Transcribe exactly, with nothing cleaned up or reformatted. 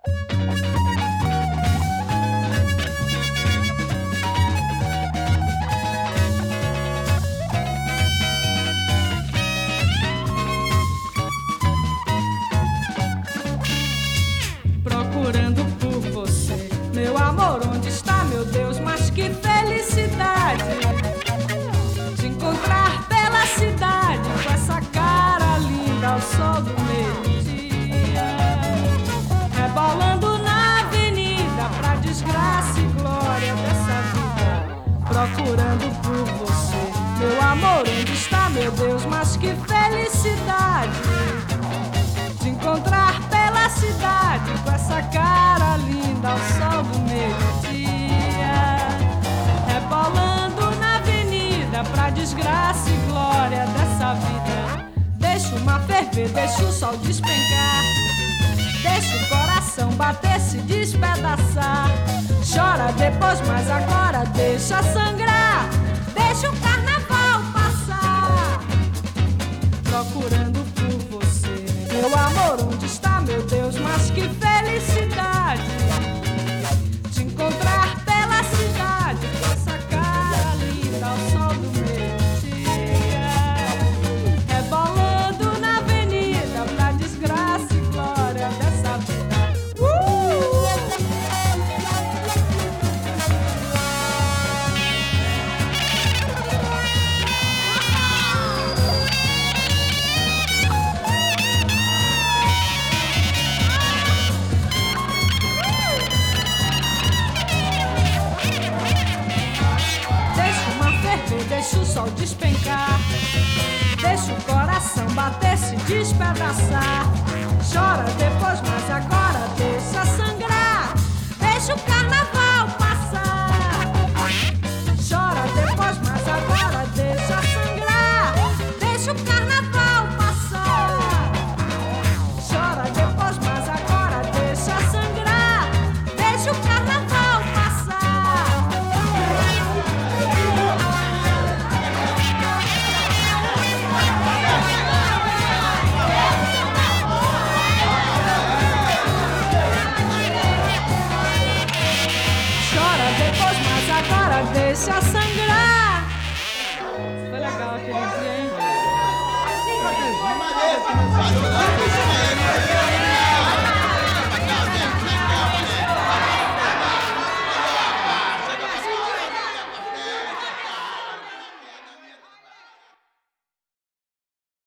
Procurando por você, meu amor, onde está, meu Deus? Mas que felicidade de encontrar pela cidade com essa cara linda ao sol do meio-dia, rebolando na avenida pra desgraça e glória dessa vida. Procurando por você, meu amor, onde está, meu Deus? Mas que felicidade de encontrar pela cidade com essa cara linda ao sol do meio-dia, rebolando na avenida pra desgraça e glória dessa vida. Deixa o mar ferver, deixa o sol despencar, deixa o coração bater, se despedaçar. Chora depois, mas agora deixa sangrar, deixa o carnaval passar. Procurando por você, meu amor, onde está, meu Deus? Mas que felicidade de encontrar pela cidade com essa cara linda ao sol do meio-dia, rebolando na avenida pra desgraça e glória dessa vida. Uh! Deixa o sol despencar, deixa o coração bater, se despedaçar. Chora depois, mas agora deixa sangrar, deixa o carnaval passar. Chora depois, mas agora deixa sangrar, deixa o carnaval passar. Chora depois, mas agora deixa sangrar, deixa o carnaval passar. Agora deixa sangrar. Foi legal aquele dia, hein?